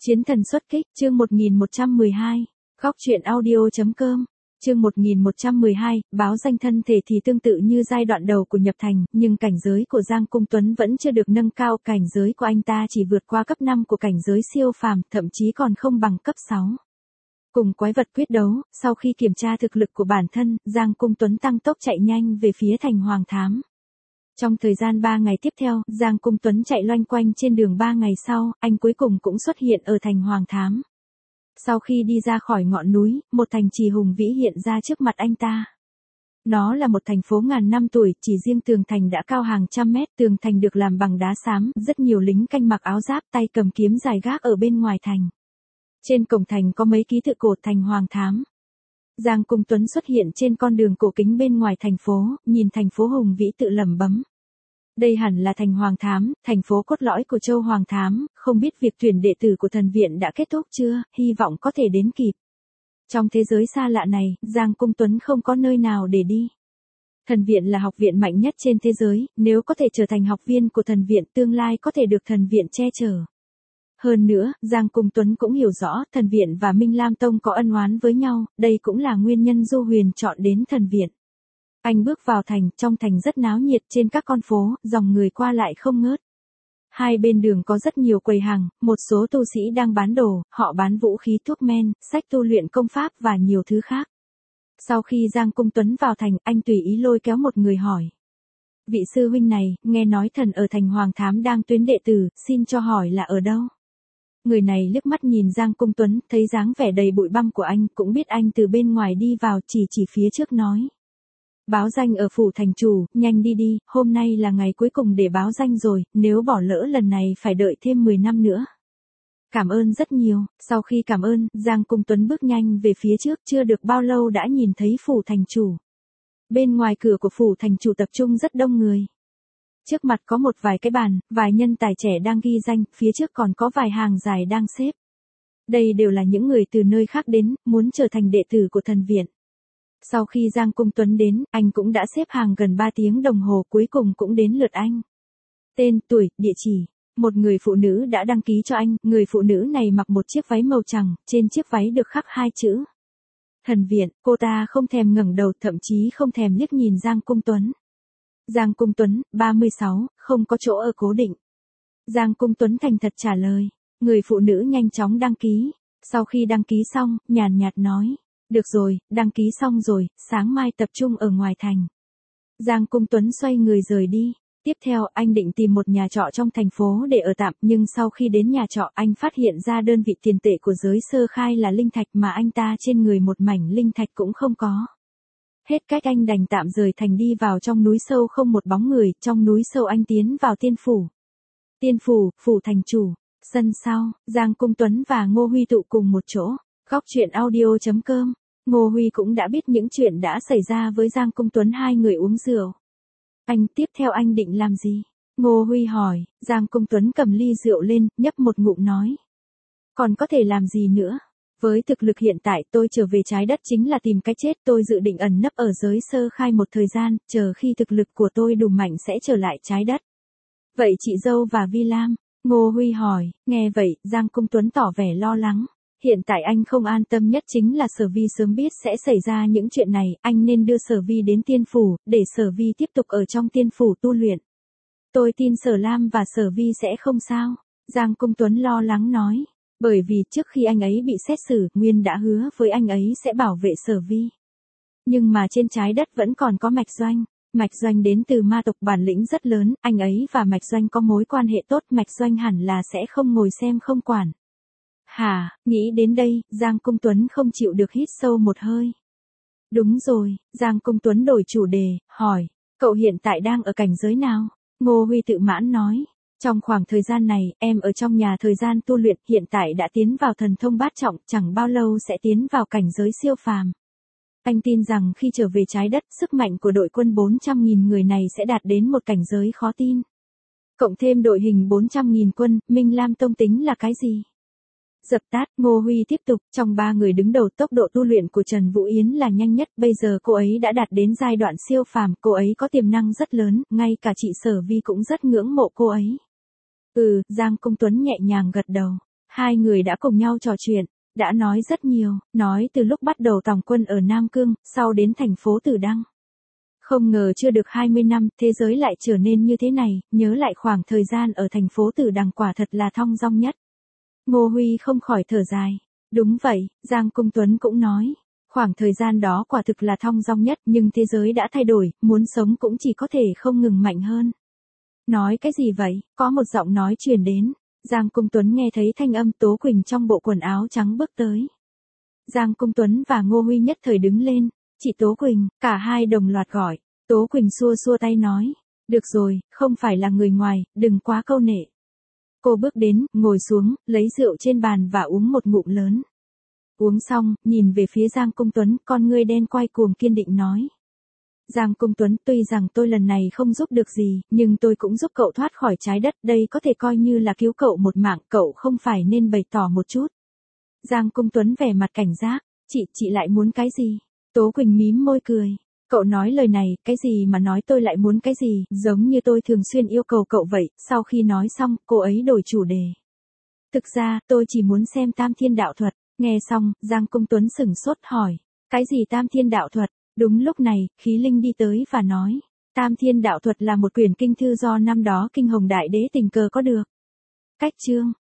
Chiến thần xuất kích, chương 1112, góc truyện audio.com, chương 1112, báo danh thân thể thì tương tự như giai đoạn đầu của nhập thành, nhưng cảnh giới của Giang Cung Tuấn vẫn chưa được nâng cao, cảnh giới của anh ta chỉ vượt qua cấp 5 của cảnh giới siêu phàm, thậm chí còn không bằng cấp 6. Cùng quái vật quyết đấu, sau khi kiểm tra thực lực của bản thân, Giang Cung Tuấn tăng tốc chạy nhanh về phía thành Hoàng Thám. Trong thời gian 3 ngày tiếp theo, Giang Cung Tuấn chạy loanh quanh trên đường 3 ngày sau, anh cuối cùng cũng xuất hiện ở thành Hoàng Thám. Sau khi đi ra khỏi ngọn núi, một thành trì hùng vĩ hiện ra trước mặt anh ta. Nó là một thành phố ngàn năm tuổi, chỉ riêng tường thành đã cao hàng trăm mét, tường thành được làm bằng đá xám, rất nhiều lính canh mặc áo giáp, tay cầm kiếm dài gác ở bên ngoài thành. Trên cổng thành có mấy ký tự cổ thành Hoàng Thám. Giang Cung Tuấn xuất hiện trên con đường cổ kính bên ngoài thành phố, nhìn thành phố hùng vĩ tự lẩm bẩm. Đây hẳn là thành Hoàng Thám, thành phố cốt lõi của châu Hoàng Thám, không biết việc tuyển đệ tử của thần viện đã kết thúc chưa, hy vọng có thể đến kịp. Trong thế giới xa lạ này, Giang Cung Tuấn không có nơi nào để đi. Thần viện là học viện mạnh nhất trên thế giới, nếu có thể trở thành học viên của thần viện tương lai có thể được thần viện che chở. Hơn nữa, Giang Cung Tuấn cũng hiểu rõ, thần viện và Minh Lam Tông có ân oán với nhau, đây cũng là nguyên nhân Du Huyền chọn đến thần viện. Anh bước vào thành, trong thành rất náo nhiệt, trên các con phố, dòng người qua lại không ngớt. Hai bên đường có rất nhiều quầy hàng, một số tu sĩ đang bán đồ, họ bán vũ khí thuốc men, sách tu luyện công pháp và nhiều thứ khác. Sau khi Giang Cung Tuấn vào thành, anh tùy ý lôi kéo một người hỏi. Vị sư huynh này, nghe nói thần ở thành Hoàng Thám đang tuyển đệ tử, xin cho hỏi là ở đâu? Người này liếc mắt nhìn Giang Cung Tuấn, thấy dáng vẻ đầy bụi bặm của anh, cũng biết anh từ bên ngoài đi vào, chỉ phía trước nói. Báo danh ở phủ thành chủ, nhanh đi đi, hôm nay là ngày cuối cùng để báo danh rồi, nếu bỏ lỡ lần này phải đợi thêm 10 năm nữa. Cảm ơn rất nhiều, sau khi cảm ơn, Giang Cung Tuấn bước nhanh về phía trước, chưa được bao lâu đã nhìn thấy phủ thành chủ. Bên ngoài cửa của phủ thành chủ tập trung rất đông người. Trước mặt có một vài cái bàn, vài nhân tài trẻ đang ghi danh, phía trước còn có vài hàng dài đang xếp. Đây đều là những người từ nơi khác đến, muốn trở thành đệ tử của thần viện. Sau khi Giang Cung Tuấn đến, anh cũng đã xếp hàng gần 3 tiếng đồng hồ, cuối cùng cũng đến lượt anh. Tên, tuổi, địa chỉ. Một người phụ nữ đã đăng ký cho anh, người phụ nữ này mặc một chiếc váy màu trắng, trên chiếc váy được khắc 2 chữ. Thần viện, cô ta không thèm ngẩng đầu, thậm chí không thèm liếc nhìn Giang Cung Tuấn. Giang Cung Tuấn, 36, không có chỗ ở cố định. Giang Cung Tuấn thành thật trả lời. Người phụ nữ nhanh chóng đăng ký. Sau khi đăng ký xong, nhàn nhạt nói. Được rồi, đăng ký xong rồi, sáng mai tập trung ở ngoài thành. Giang Cung Tuấn xoay người rời đi. Tiếp theo, anh định tìm một nhà trọ trong thành phố để ở tạm, nhưng sau khi đến nhà trọ, anh phát hiện ra đơn vị tiền tệ của giới sơ khai là linh thạch mà anh ta trên người một mảnh linh thạch cũng không có. Hết cách anh đành tạm rời thành đi vào trong núi sâu không một bóng người, trong núi sâu anh tiến vào tiên phủ. Tiên phủ, phủ thành chủ, sân sau, Giang Cung Tuấn và Ngô Huy tụ cùng một chỗ, góc truyện audio.com. Ngô Huy cũng đã biết những chuyện đã xảy ra với Giang Cung Tuấn, hai người uống rượu. Anh, tiếp theo anh định làm gì? Ngô Huy hỏi, Giang Cung Tuấn cầm ly rượu lên, nhấp một ngụm nói. Còn có thể làm gì nữa? Với thực lực hiện tại tôi trở về trái đất chính là tìm cái chết, tôi dự định ẩn nấp ở giới sơ khai một thời gian, chờ khi thực lực của tôi đủ mạnh sẽ trở lại trái đất. Vậy chị dâu và Vi Lam? Ngô Huy hỏi, nghe vậy, Giang Cung Tuấn tỏ vẻ lo lắng. Hiện tại anh không an tâm nhất chính là Sở Vi sớm biết sẽ xảy ra những chuyện này, anh nên đưa Sở Vi đến tiên phủ, để Sở Vi tiếp tục ở trong tiên phủ tu luyện. Tôi tin Sở Lam và Sở Vi sẽ không sao, Giang Cung Tuấn lo lắng nói. Bởi vì trước khi anh ấy bị xét xử, Nguyên đã hứa với anh ấy sẽ bảo vệ Sở Vi. Nhưng mà trên trái đất vẫn còn có Mạch Doanh. Mạch Doanh đến từ ma tộc, bản lĩnh rất lớn, anh ấy và Mạch Doanh có mối quan hệ tốt, Mạch Doanh hẳn là sẽ không ngồi xem không quản. Hả, nghĩ đến đây, Giang Cung Tuấn không chịu được hít sâu một hơi. Đúng rồi, Giang Cung Tuấn đổi chủ đề, hỏi, cậu hiện tại đang ở cảnh giới nào? Ngô Huy tự mãn nói. Trong khoảng thời gian này, em ở trong nhà thời gian tu luyện, hiện tại đã tiến vào thần thông bát trọng, chẳng bao lâu sẽ tiến vào cảnh giới siêu phàm. Anh tin rằng khi trở về trái đất, sức mạnh của đội quân 400.000 người này sẽ đạt đến một cảnh giới khó tin. Cộng thêm đội hình 400.000 quân, Minh Lam Tông tính là cái gì? Dập tắt, Ngô Huy tiếp tục, trong 3 người đứng đầu tốc độ tu luyện của Trần Vũ Yến là nhanh nhất, bây giờ cô ấy đã đạt đến giai đoạn siêu phàm, cô ấy có tiềm năng rất lớn, ngay cả chị Sở Vi cũng rất ngưỡng mộ cô ấy. Giang Cung Tuấn nhẹ nhàng gật đầu. Hai người đã cùng nhau trò chuyện, đã nói rất nhiều, nói từ lúc bắt đầu tòng quân ở Nam Cương, sau đến thành phố Tử Đăng. Không ngờ chưa được 20 năm, thế giới lại trở nên như thế này, nhớ lại khoảng thời gian ở thành phố Tử Đằng quả thật là thong dong nhất. Ngô Huy không khỏi thở dài. Đúng vậy, Giang Cung Tuấn cũng nói. Khoảng thời gian đó quả thực là thong dong nhất, nhưng thế giới đã thay đổi, muốn sống cũng chỉ có thể không ngừng mạnh hơn. Nói cái gì vậy? Có một giọng nói truyền đến. Giang Cung Tuấn nghe thấy thanh âm Tố Quỳnh trong bộ quần áo trắng bước tới. Giang Cung Tuấn và Ngô Huy nhất thời đứng lên. Chị Tố Quỳnh, cả hai đồng loạt gọi. Tố Quỳnh xua xua tay nói. Được rồi, không phải là người ngoài, đừng quá câu nệ. Cô bước đến, ngồi xuống, lấy rượu trên bàn và uống một ngụm lớn. Uống xong, nhìn về phía Giang Cung Tuấn, con ngươi đen quay cuồng kiên định nói. Giang Cung Tuấn, tuy rằng tôi lần này không giúp được gì, nhưng tôi cũng giúp cậu thoát khỏi trái đất, đây có thể coi như là cứu cậu một mạng, cậu không phải nên bày tỏ một chút. Giang Cung Tuấn vẻ mặt cảnh giác, chị lại muốn cái gì? Tố Quỳnh mím môi cười. Cậu nói lời này, cái gì mà nói tôi lại muốn cái gì, giống như tôi thường xuyên yêu cầu cậu vậy. Sau khi nói xong, cô ấy đổi chủ đề. Thực ra, tôi chỉ muốn xem Tam Thiên Đạo Thuật. Nghe xong, Giang Cung Tuấn sửng sốt hỏi. Cái gì Tam Thiên Đạo Thuật? Đúng lúc này, Khí Linh đi tới và nói. Tam Thiên Đạo Thuật là một quyển kinh thư do năm đó Kinh Hồng Đại Đế tình cờ có được. Cách chương.